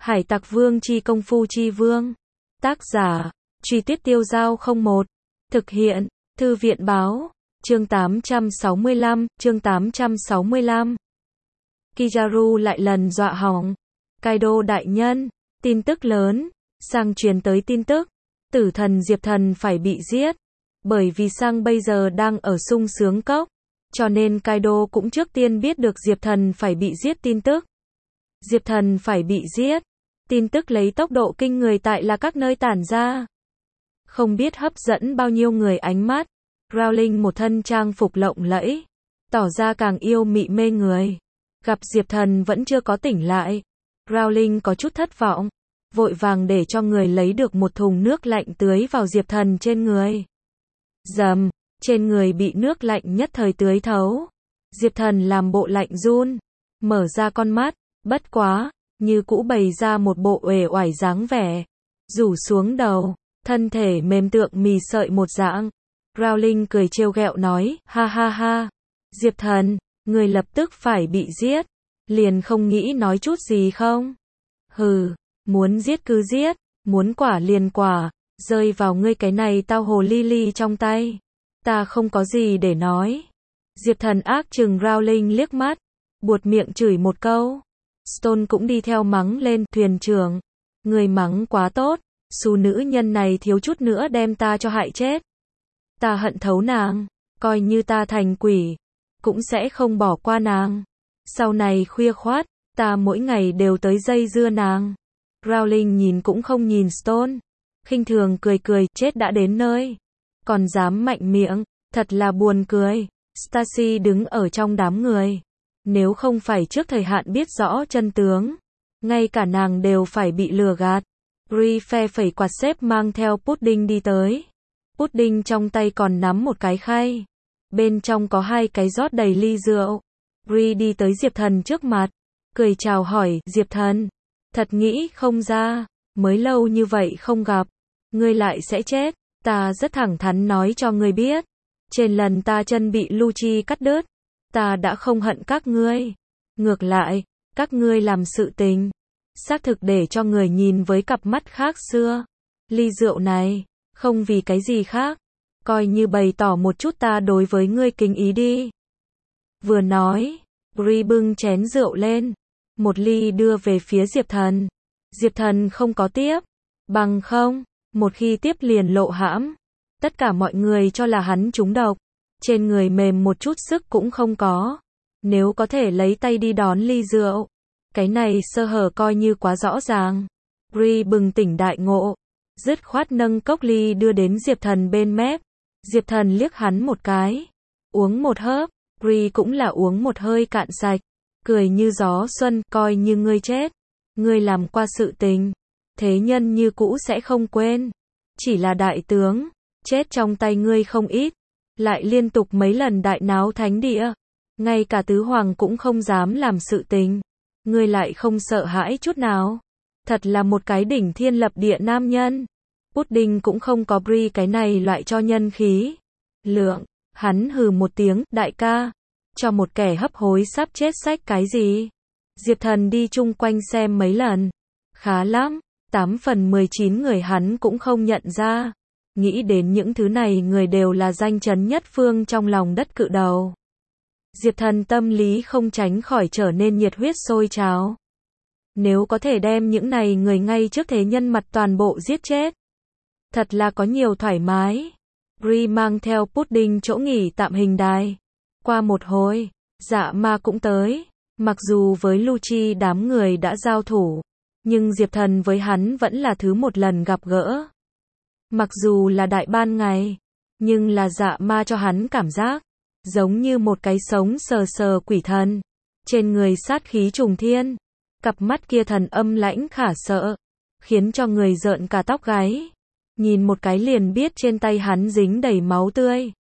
Hải Tặc Vương chi công phu chi vương. Tác giả, Truy Tuyết Tiêu Dao 01. Thực hiện, Thư viện báo. Chương 865. Kizaru lại lần dọa hỏng. Kaido đại nhân, tin tức lớn, sang truyền tới tin tức, tử thần Diệp Thần phải bị giết. Bởi vì sang bây giờ đang ở sung sướng cốc, cho nên Kaido cũng trước tiên biết được Diệp Thần phải bị giết tin tức. Diệp Thần phải bị giết. Tin tức lấy tốc độ kinh người tại là các nơi tản ra. Không biết hấp dẫn bao nhiêu người ánh mắt. Rowling một thân trang phục lộng lẫy, tỏ ra càng yêu mị mê người. Gặp Diệp Thần vẫn chưa có tỉnh lại. Rowling có chút thất vọng, vội vàng để cho người lấy được một thùng nước lạnh tưới vào Diệp Thần trên người. Dầm, trên người bị nước lạnh nhất thời tưới thấu. Diệp Thần làm bộ lạnh run, mở ra con mắt, bất quá, như cũ bày ra một bộ uể oải dáng vẻ, rủ xuống đầu, thân thể mềm tượng mì sợi một dạng. Rowling cười trêu ghẹo nói, ha ha ha, Diệp Thần, người lập tức phải bị giết, liền không nghĩ nói chút gì không? Hừ, muốn giết cứ giết, muốn quả liền quả, rơi vào ngươi cái này tao hồ ly ly trong tay, ta không có gì để nói. Diệp Thần ác trừng Rowling liếc mắt, buột miệng chửi một câu. Stone cũng đi theo mắng lên, thuyền trưởng, người mắng quá tốt, xù nữ nhân này thiếu chút nữa đem ta cho hại chết. Ta hận thấu nàng, coi như ta thành quỷ, cũng sẽ không bỏ qua nàng. Sau này khuya khoát, ta mỗi ngày đều tới dây dưa nàng. Rowling nhìn cũng không nhìn Stone, khinh thường cười cười, chết đã đến nơi, còn dám mạnh miệng, thật là buồn cười. Stacy đứng ở trong đám người. Nếu không phải trước thời hạn biết rõ chân tướng, ngay cả nàng đều phải bị lừa gạt. Bree phe phẩy quạt xếp mang theo Pudding đi tới. Pudding trong tay còn nắm một cái khay, bên trong có 2 cái rót đầy ly rượu. Bree đi tới Diệp Thần trước mặt, cười chào hỏi, Diệp Thần, thật nghĩ không ra, mới lâu như vậy không gặp, ngươi lại sẽ chết. Ta rất thẳng thắn nói cho ngươi biết, trên lần ta chân bị Lucci cắt đứt, ta đã không hận các ngươi. Ngược lại, các ngươi làm sự tình, xác thực để cho người nhìn với cặp mắt khác xưa. Ly rượu này, không vì cái gì khác, coi như bày tỏ một chút ta đối với ngươi kính ý đi. Vừa nói, Bree bưng chén rượu lên, một ly đưa về phía Diệp Thần. Diệp Thần không có tiếp, bằng không, một khi tiếp liền lộ hãm. Tất cả mọi người cho là hắn trúng độc, trên người mềm một chút sức cũng không có. Nếu có thể lấy tay đi đón ly rượu, cái này sơ hở coi như quá rõ ràng. Bree bừng tỉnh đại ngộ, dứt khoát nâng cốc ly đưa đến Diệp Thần bên mép. Diệp Thần liếc hắn một cái, uống một hớp. Bree cũng là uống một hơi cạn sạch, cười như gió xuân, coi như ngươi chết, ngươi làm qua sự tình, thế nhân như cũ sẽ không quên. Chỉ là đại tướng, chết trong tay ngươi không ít, lại liên tục mấy lần đại náo thánh địa, ngay cả tứ hoàng cũng không dám làm sự tình, ngươi lại không sợ hãi chút nào. Thật là một cái đỉnh thiên lập địa nam nhân. Pudding cũng không có Bree cái này loại cho nhân khí lượng. Hắn hừ một tiếng, đại ca, cho một kẻ hấp hối sắp chết sách cái gì? Diệp Thần đi chung quanh xem mấy lần, khá lắm, 8 phần 19 người hắn cũng không nhận ra. Nghĩ đến những thứ này người đều là danh chấn nhất phương trong lòng đất cự đầu. Diệp Thần tâm lý không tránh khỏi trở nên nhiệt huyết sôi trào. Nếu có thể đem những này người ngay trước thế nhân mặt toàn bộ giết chết, thật là có nhiều thoải mái. Bree mang theo Pudding chỗ nghỉ tạm hình đài. Qua một hồi, Dạ Ma cũng tới. Mặc dù với Lucci đám người đã giao thủ, nhưng Diệp Thần với hắn vẫn là thứ một lần gặp gỡ. Mặc dù là đại ban ngày, nhưng là Dạ Ma cho hắn cảm giác giống như một cái sống sờ sờ quỷ thần, trên người sát khí trùng thiên, cặp mắt kia thần âm lãnh khả sợ, khiến cho người rợn cả tóc gáy. Nhìn một cái liền biết trên tay hắn dính đầy máu tươi.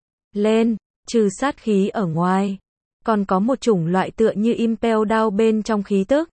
Lên, trừ sát khí ở ngoài, còn có một chủng loại tựa như impel đao bên trong khí tức.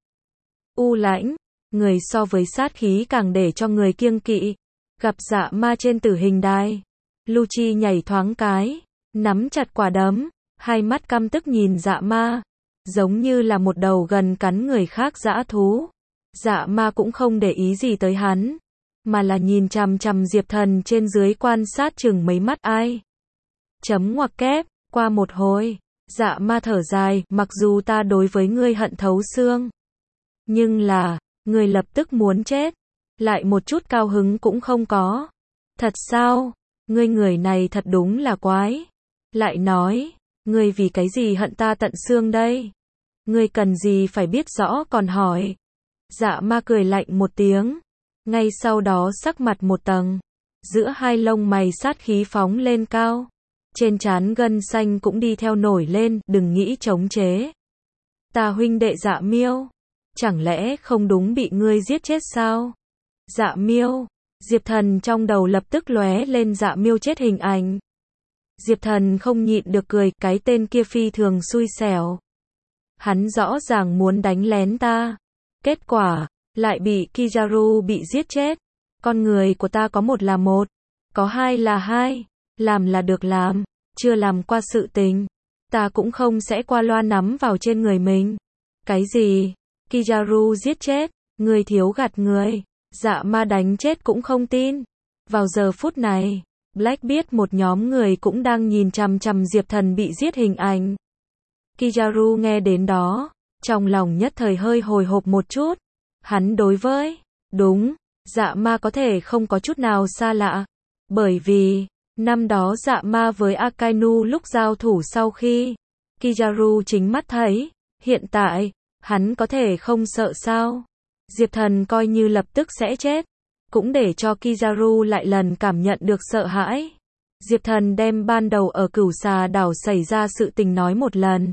U lãnh, người so với sát khí càng để cho người kiêng kỵ. Gặp Dạ Ma trên tử hình đài, Lucci nhảy thoáng cái, nắm chặt quả đấm, hai mắt căm tức nhìn Dạ Ma, giống như là một đầu gần cắn người khác dã thú. Dạ ma cũng không để ý gì tới hắn, mà là nhìn chằm chằm Diệp Thần trên dưới quan sát chừng mấy mắt ai. Chấm ngoặc kép, qua một hồi, dạ ma thở dài, mặc dù ta đối với ngươi hận thấu xương, nhưng là, ngươi lập tức muốn chết, lại một chút cao hứng cũng không có. Thật sao? Ngươi người này thật đúng là quái. Lại nói, ngươi vì cái gì hận ta tận xương đây? Ngươi cần gì phải biết rõ còn hỏi. Dạ ma cười lạnh một tiếng, ngay sau đó sắc mặt một tầng, giữa hai lông mày sát khí phóng lên cao, trên trán gân xanh cũng đi theo nổi lên, đừng nghĩ chống chế. Ta huynh đệ Dạ Miêu, chẳng lẽ không đúng bị ngươi giết chết sao? Dạ Miêu, Diệp Thần trong đầu lập tức lóe lên Dạ Miêu chết hình ảnh. Diệp Thần không nhịn được cười, cái tên kia phi thường xui xẻo. Hắn rõ ràng muốn đánh lén ta, kết quả lại bị Kizaru bị giết chết. Con người của ta có một là một, có hai là hai, làm là được làm, chưa làm qua sự tình, ta cũng không sẽ qua loa nắm vào trên người mình. Cái gì? Kizaru giết chết, người thiếu gạt người. Dạ ma đánh chết cũng không tin. Vào giờ phút này, Black biết một nhóm người cũng đang nhìn chằm chằm Diệp Thần bị giết hình ảnh. Kizaru nghe đến đó, trong lòng nhất thời hơi hồi hộp một chút. Hắn đối với, đúng, dạ ma có thể không có chút nào xa lạ. Bởi vì, năm đó dạ ma với Akainu lúc giao thủ sau khi Kizaru chính mắt thấy, hiện tại, hắn có thể không sợ sao? Diệp Thần coi như lập tức sẽ chết, cũng để cho Kizaru lại lần cảm nhận được sợ hãi. Diệp Thần đem ban đầu ở Cửu Xà đảo xảy ra sự tình nói một lần.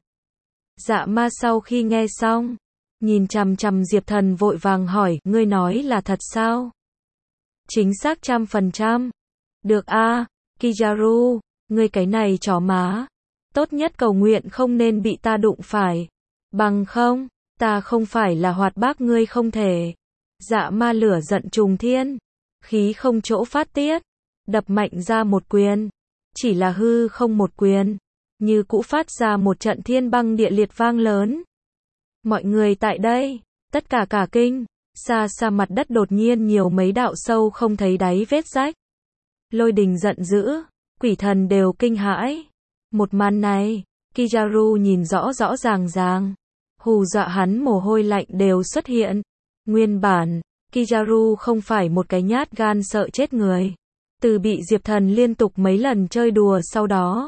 Dạ ma sau khi nghe xong, nhìn chằm chằm Diệp Thần vội vàng hỏi, ngươi nói là thật sao? Chính xác 100%. Được a, Kizaru, ngươi cái này chó má. Tốt nhất cầu nguyện không nên bị ta đụng phải. Bằng không, ta không phải là hoạt bác ngươi không thể. Dạ ma lửa giận trùng thiên, khí không chỗ phát tiết, đập mạnh ra một quyền. Chỉ là hư không một quyền, như cũ phát ra một trận thiên băng địa liệt vang lớn. Mọi người tại đây, tất cả cả kinh, xa xa mặt đất đột nhiên nhiều mấy đạo sâu không thấy đáy vết rách. Lôi đình giận dữ, quỷ thần đều kinh hãi. Một màn này, Kizaru nhìn rõ rõ ràng ràng, hù dọa hắn mồ hôi lạnh đều xuất hiện. Nguyên bản, Kizaru không phải một cái nhát gan sợ chết người. Từ bị Diệp Thần liên tục mấy lần chơi đùa sau đó,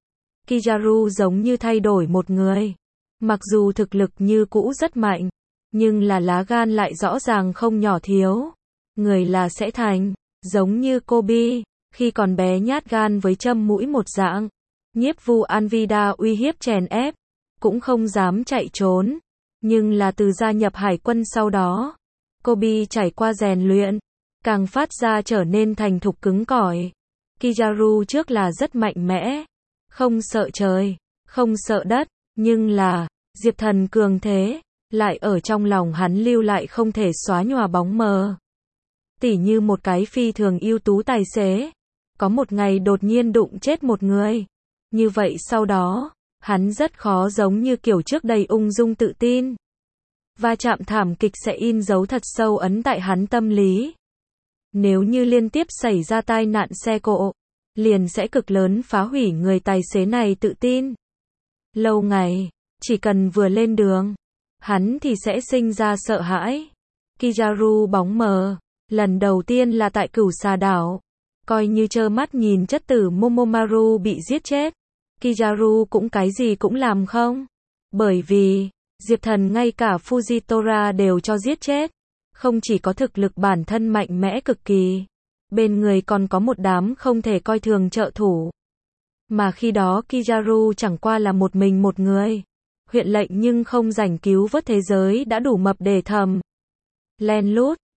Kizaru giống như thay đổi một người. Mặc dù thực lực như cũ rất mạnh, nhưng là lá gan lại rõ ràng không nhỏ thiếu. Người là sẽ thành, giống như Kobe, khi còn bé nhát gan với châm mũi một dạng. Nhiếp Vu Anvida uy hiếp chèn ép, cũng không dám chạy trốn. Nhưng là từ gia nhập hải quân sau đó, Kobe trải qua rèn luyện, càng phát ra trở nên thành thục cứng cỏi. Kizaru trước là rất mạnh mẽ, không sợ trời, không sợ đất, nhưng là, Diệp Thần cường thế, lại ở trong lòng hắn lưu lại không thể xóa nhòa bóng mờ. Tỉ như một cái phi thường ưu tú tài xế, có một ngày đột nhiên đụng chết một người. Như vậy sau đó, hắn rất khó giống như kiểu trước đây ung dung tự tin. Va chạm thảm kịch sẽ in dấu thật sâu ấn tại hắn tâm lý. Nếu như liên tiếp xảy ra tai nạn xe cộ, liền sẽ cực lớn phá hủy người tài xế này tự tin. Lâu ngày, chỉ cần vừa lên đường, hắn thì sẽ sinh ra sợ hãi. Kizaru bóng mờ, lần đầu tiên là tại Cửu Xà đảo. Coi như trơ mắt nhìn chất tử Momomaru bị giết chết, Kizaru cũng cái gì cũng làm không. Bởi vì, Diệp Thần ngay cả Fujitora đều cho giết chết. Không chỉ có thực lực bản thân mạnh mẽ cực kỳ, bên người còn có một đám không thể coi thường trợ thủ. Mà khi đó Kizaru chẳng qua là một mình một người. Huyện lệnh nhưng không rảnh cứu vớt thế giới đã đủ mập để thầm. Len lút,